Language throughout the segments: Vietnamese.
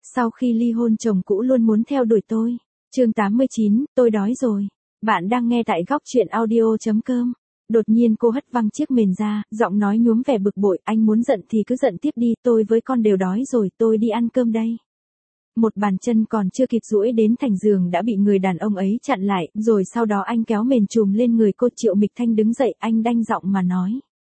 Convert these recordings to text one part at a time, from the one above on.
Sau khi ly hôn chồng cũ luôn muốn theo đuổi tôi. Chương 89, tôi đói rồi. Bạn đang nghe tại góc truyện audio.com. Đột nhiên cô hất văng chiếc mền ra, giọng nói nhuốm vẻ bực bội, anh muốn giận thì cứ giận tiếp đi, tôi với con đều đói rồi, tôi đi ăn cơm đây. Một bàn chân còn chưa kịp duỗi đến thành giường đã bị người đàn ông ấy chặn lại, rồi sau đó anh kéo mền trùm lên người cô. Triệu Mịch Thanh đứng dậy, anh đanh giọng mà nói.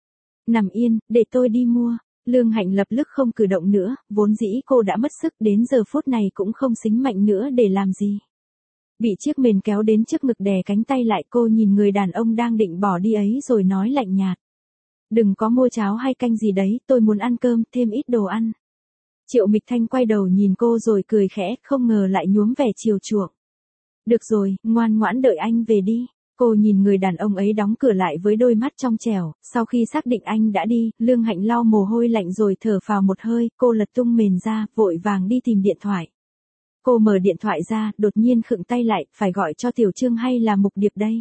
Nằm yên, để tôi đi mua. Lương Hạnh lập tức không cử động nữa, vốn dĩ cô đã mất sức đến giờ phút này cũng không xính mạnh nữa để làm gì. Bị chiếc mền kéo đến trước ngực đè cánh tay lại, cô nhìn người đàn ông đang định bỏ đi ấy rồi nói lạnh nhạt. Đừng có mua cháo hay canh gì đấy, tôi muốn ăn cơm, thêm ít đồ ăn. Triệu Mịch Thanh quay đầu nhìn cô rồi cười khẽ, không ngờ lại nhuốm vẻ chiều chuộng. Được rồi, ngoan ngoãn đợi anh về đi. Cô nhìn người đàn ông ấy đóng cửa lại với đôi mắt trong trẻo, sau khi xác định anh đã đi, Lương Hạnh lau mồ hôi lạnh rồi thở phào một hơi, cô lật tung mền ra, vội vàng đi tìm điện thoại. Cô mở điện thoại ra, đột nhiên khựng tay lại, phải gọi cho Tiểu Trương hay là Mục Điệp đây?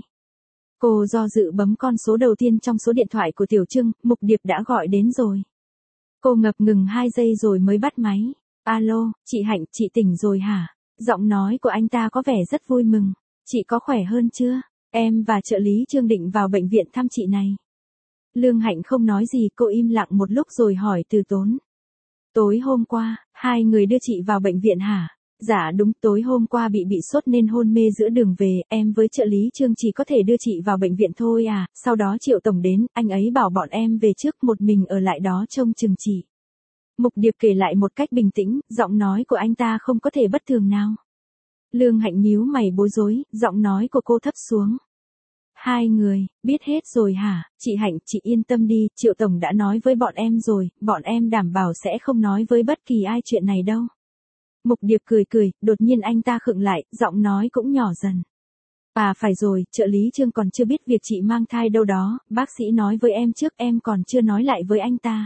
Cô do dự bấm con số đầu tiên trong số điện thoại của Tiểu Trương, Mục Điệp đã gọi đến rồi. Cô ngập ngừng 2 giây rồi mới bắt máy. Alo, chị Hạnh, chị tỉnh rồi hả? Giọng nói của anh ta có vẻ rất vui mừng. Chị có khỏe hơn chưa? Em và trợ lý Trương định vào bệnh viện thăm chị này. Lương Hạnh không nói gì, cô im lặng một lúc rồi hỏi từ tốn. Tối hôm qua, hai người đưa chị vào bệnh viện hả? Dạ đúng, tối hôm qua bị sốt nên hôn mê giữa đường về, em với trợ lý Trương chỉ có thể đưa chị vào bệnh viện thôi à, sau đó Triệu Tổng đến, anh ấy bảo bọn em về trước, một mình ở lại đó trông chừng chị. Mục Điệp kể lại một cách bình tĩnh, giọng nói của anh ta không có thể bất thường nào. Lương Hạnh nhíu mày bối rối, giọng nói của cô thấp xuống. Hai người, biết hết rồi hả? Chị Hạnh, chị yên tâm đi, Triệu Tổng đã nói với bọn em rồi, bọn em đảm bảo sẽ không nói với bất kỳ ai chuyện này đâu. Mục Điệp cười, đột nhiên anh ta khựng lại, giọng nói cũng nhỏ dần. À phải rồi, trợ lý Trương còn chưa biết việc chị mang thai đâu đó, bác sĩ nói với em trước, em còn chưa nói lại với anh ta.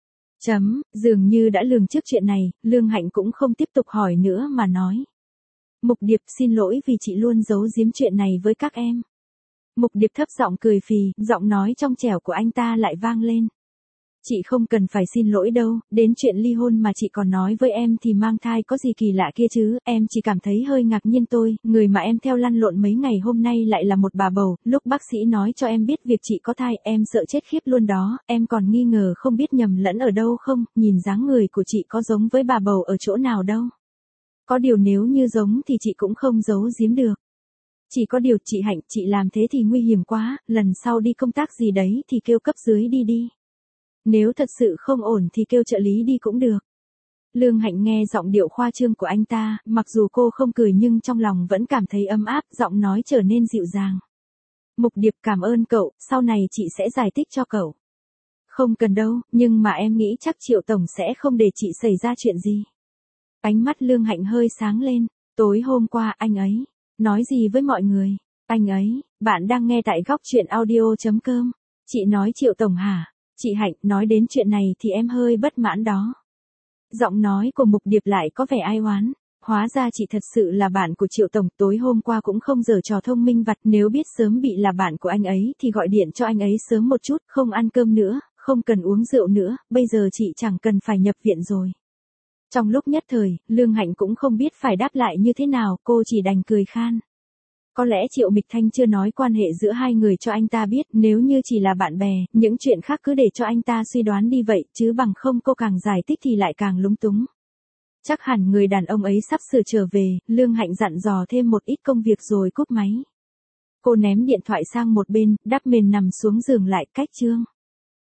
Dường như đã lường trước chuyện này, Lương Hạnh cũng không tiếp tục hỏi nữa mà nói. Mục Điệp xin lỗi vì chị luôn giấu giếm chuyện này với các em. Mục Điệp thấp giọng cười phì, giọng nói trong trẻo của anh ta lại vang lên. Chị không cần phải xin lỗi đâu, đến chuyện ly hôn mà chị còn nói với em thì mang thai có gì kỳ lạ kia chứ, em chỉ cảm thấy hơi ngạc nhiên thôi, người mà em theo lăn lộn mấy ngày hôm nay lại là một bà bầu, lúc bác sĩ nói cho em biết việc chị có thai, em sợ chết khiếp luôn đó, em còn nghi ngờ không biết nhầm lẫn ở đâu không, nhìn dáng người của chị có giống với bà bầu ở chỗ nào đâu. Có điều nếu như giống thì chị cũng không giấu giếm được. Chỉ có điều chị Hạnh, chị làm thế thì nguy hiểm quá, lần sau đi công tác gì đấy thì kêu cấp dưới đi. Nếu thật sự không ổn thì kêu trợ lý đi cũng được. Lương Hạnh nghe giọng điệu khoa trương của anh ta, mặc dù cô không cười nhưng trong lòng vẫn cảm thấy ấm áp, giọng nói trở nên dịu dàng. Mục Điệp cảm ơn cậu, sau này chị sẽ giải thích cho cậu. Không cần đâu, nhưng mà em nghĩ chắc Triệu Tổng sẽ không để chị xảy ra chuyện gì. Ánh mắt Lương Hạnh hơi sáng lên, tối hôm qua anh ấy nói gì với mọi người? Anh ấy, bạn đang nghe tại góc truyện audio.com. Chị nói Triệu Tổng hả? Chị Hạnh, nói đến chuyện này thì em hơi bất mãn đó. Giọng nói của Mục Điệp lại có vẻ ai oán. Hóa ra chị thật sự là bạn của Triệu Tổng, tối hôm qua cũng không giở trò thông minh vặt, nếu biết sớm bị là bạn của anh ấy thì gọi điện cho anh ấy sớm một chút, không ăn cơm nữa, không cần uống rượu nữa, bây giờ chị chẳng cần phải nhập viện rồi. Trong lúc nhất thời, Lương Hạnh cũng không biết phải đáp lại như thế nào, cô chỉ đành cười khan. Có lẽ Triệu Mịch Thanh chưa nói quan hệ giữa hai người cho anh ta biết, nếu như chỉ là bạn bè, những chuyện khác cứ để cho anh ta suy đoán đi vậy, chứ bằng không cô càng giải thích thì lại càng lúng túng. Chắc hẳn người đàn ông ấy sắp sửa trở về, Lương Hạnh dặn dò thêm một ít công việc rồi cúp máy. Cô ném điện thoại sang một bên, đắp mền nằm xuống giường lại, cách Trương.